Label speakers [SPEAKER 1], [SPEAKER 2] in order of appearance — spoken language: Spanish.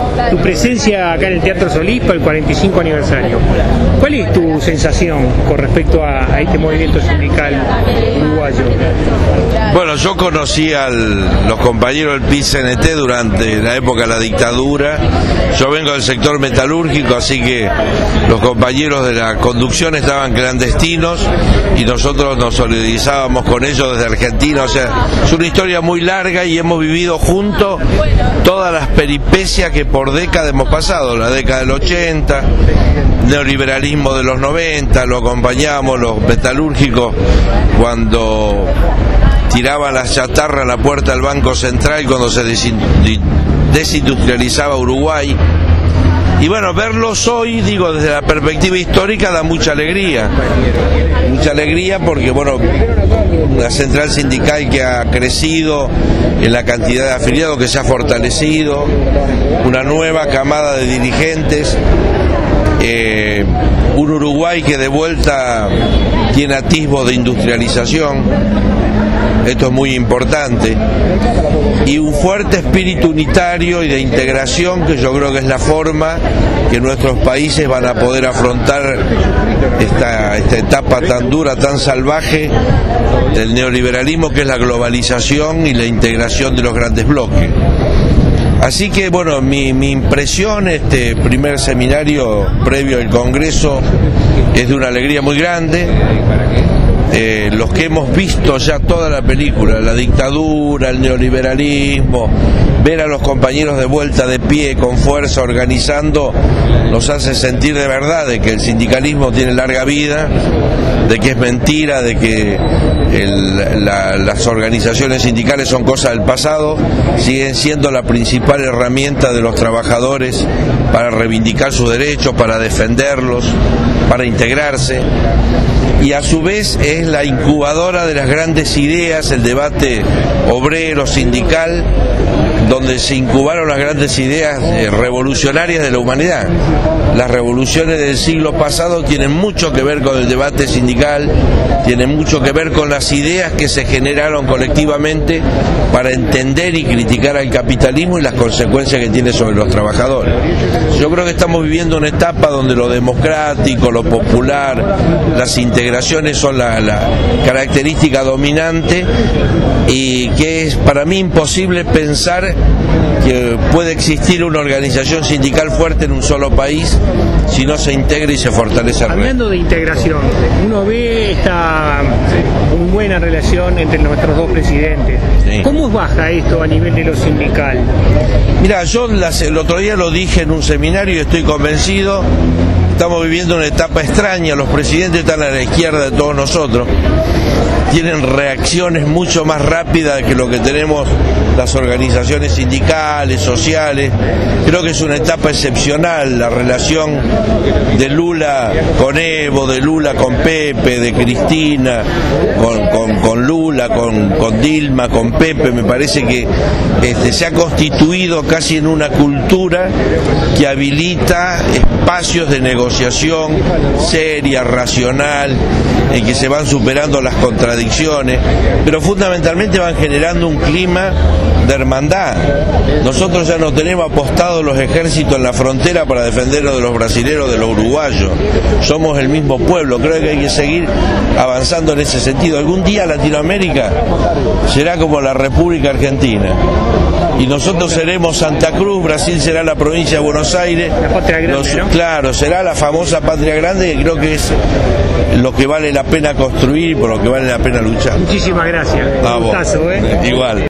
[SPEAKER 1] tu presencia acá en el Teatro Solís para el 45 aniversario. ¿Cuál es tu sensación con respecto a este movimiento sindical uruguayo?
[SPEAKER 2] Bueno, yo conocí a los compañeros del PIT-CNT durante la época de la dictadura. Yo vengo del sector metalúrgico, así que los compañeros de la conducción estaban clandestinos y nosotros nos solidarizábamos con ellos desde Argentina. O sea, es una historia muy larga y hemos vivido juntos todas las peripecias que por décadas hemos pasado. La década del 80, neoliberalismo de los 90, lo acompañamos los metalúrgicos cuando tiraban las chatarras a la puerta del Banco Central cuando se desindustrializaba Uruguay. Y bueno, verlos hoy, digo, desde la perspectiva histórica da mucha alegría. Mucha alegría porque, bueno, una central sindical que ha crecido en la cantidad de afiliados, que se ha fortalecido, una nueva camada de dirigentes, un Uruguay que de vuelta tiene atisbos de industrialización. Esto es muy importante, y un fuerte espíritu unitario y de integración, que yo creo que es la forma que nuestros países van a poder afrontar esta etapa tan dura, tan salvaje del neoliberalismo, que es la globalización y la integración de los grandes bloques. Así que bueno, mi impresión, este primer seminario previo al Congreso, es de una alegría muy grande. Los que hemos visto ya toda la película, la dictadura, el neoliberalismo, ver a los compañeros de vuelta de pie, con fuerza, organizando, nos hace sentir de verdad de que el sindicalismo tiene larga vida, de que es mentira, de que las organizaciones sindicales son cosas del pasado, siguen siendo la principal herramienta de los trabajadores para reivindicar sus derechos, para defenderlos, para integrarse. Y a su vez es la incubadora de las grandes ideas, el debate obrero, sindical, donde se incubaron las grandes ideas revolucionarias de la humanidad. Las revoluciones del siglo pasado tienen mucho que ver con el debate sindical, tienen mucho que ver con las ideas que se generaron colectivamente para entender y criticar al capitalismo y las consecuencias que tiene sobre los trabajadores. Yo creo que estamos viviendo una etapa donde lo democrático, lo popular, las integraciones son la característica dominante, y que es para mí imposible pensar que puede existir una organización sindical fuerte en un solo país si no se integra y se fortalece.
[SPEAKER 1] Hablando de integración, uno ve esta muy buena relación entre nuestros dos presidentes. Sí. ¿Cómo baja esto a nivel de lo sindical?
[SPEAKER 2] Mira, yo el otro día lo dije en un seminario y estoy convencido. Estamos viviendo una etapa extraña, los presidentes están a la izquierda de todos nosotros, tienen reacciones mucho más rápidas que lo que tenemos las organizaciones sindicales, sociales. Creo que es una etapa excepcional la relación de Lula con Evo, de Lula con Pepe, de Cristina con Lula, con Dilma, con Pepe. Me parece que se ha constituido casi en una cultura que habilita espacios de negociación seria, racional, en que se van superando las contradicciones, pero fundamentalmente van generando un clima de hermandad. Nosotros ya no tenemos apostados los ejércitos en la frontera para defendernos de los brasileños, de los uruguayos. Somos el mismo pueblo. Creo que hay que seguir avanzando en ese sentido. Algún día Latinoamérica será como la República Argentina, y nosotros seremos Santa Cruz, Brasil será la provincia de Buenos Aires.
[SPEAKER 1] La patria grande, ¿no?
[SPEAKER 2] Claro, será la famosa patria grande, que creo que es lo que vale la pena construir y por lo que vale la pena luchar.
[SPEAKER 1] Muchísimas gracias. Un gustazo,
[SPEAKER 2] Igual.